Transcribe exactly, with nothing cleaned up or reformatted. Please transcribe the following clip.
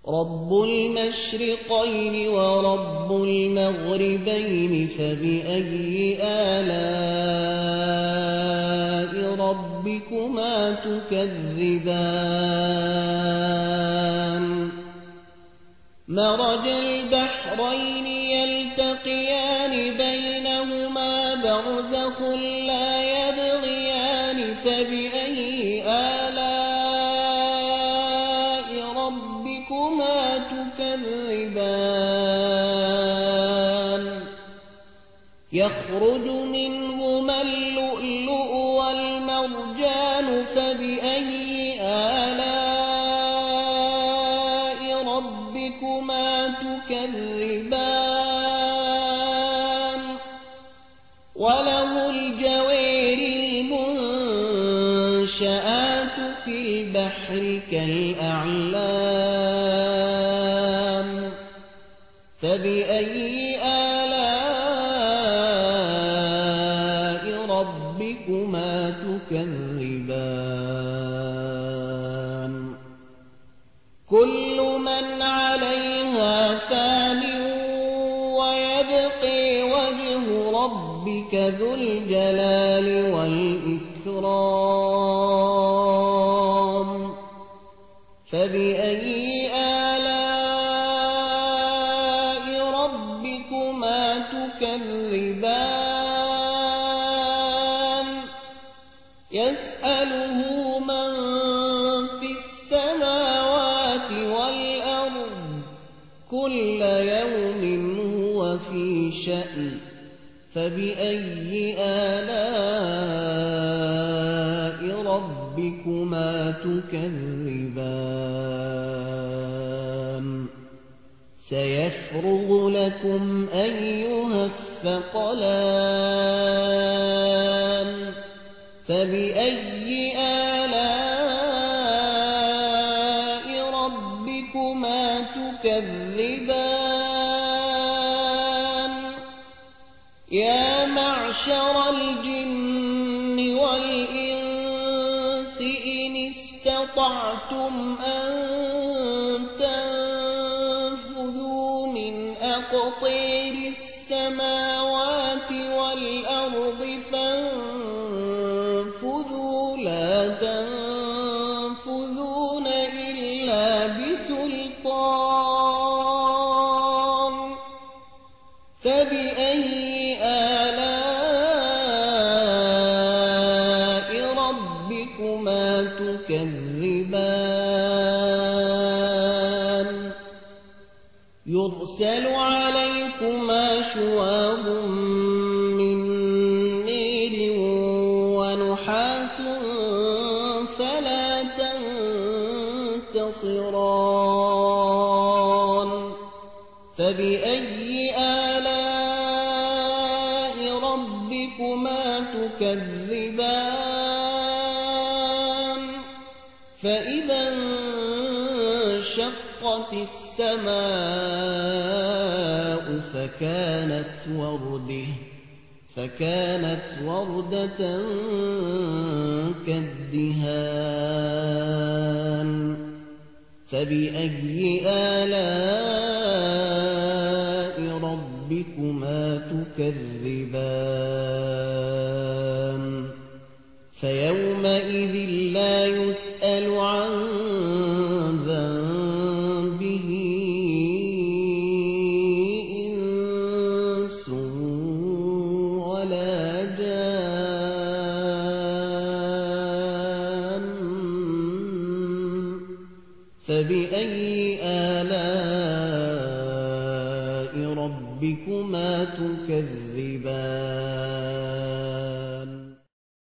رب المشرقين ورب المغربين فبأي آلاء ربكما تكذبان مرج البحرين يلتقيان بينهما برزخ لا يبغيان فبأي آلاء ربكما تكذبان يخرج منهما اللؤلؤ والمرجان فبأي آلاء ربكما تكذبان وله الجوار المنشآت في البحر كالأعلام فبأي آلاء ربكما تكذبان كل من عليها فان ويبقي وجه ربك ذو الجلال والإكرام فبأي آلاء ربكما تكذبان يسأله من في السماوات والأرض كل يوم هو في شأن فبأي آلاء ربكما تكذبان سيفرغ لكم أيها الثقلان فبأي آلاء ربكما تكذبان يا معشر الجن والإنس إن استطعتم أن تنفذوا من أقطير السماوات والأرض فانفذوا لا تنفذون إلا بسلطان فبأي آلاء ربكما تكذبان يرسل عليكما شواظ من نير ونحاس فلا تنتصران فبأي آلاء ربكما تكذبان فإذا انشقت السماء فكانت ورده فكانت وردة كالدهان فبأي آلاء ربكما تكذبان فيومئذ لا يسأل عن ذنبه إنس ولا جان فبأي آلاء ربكما تكذبان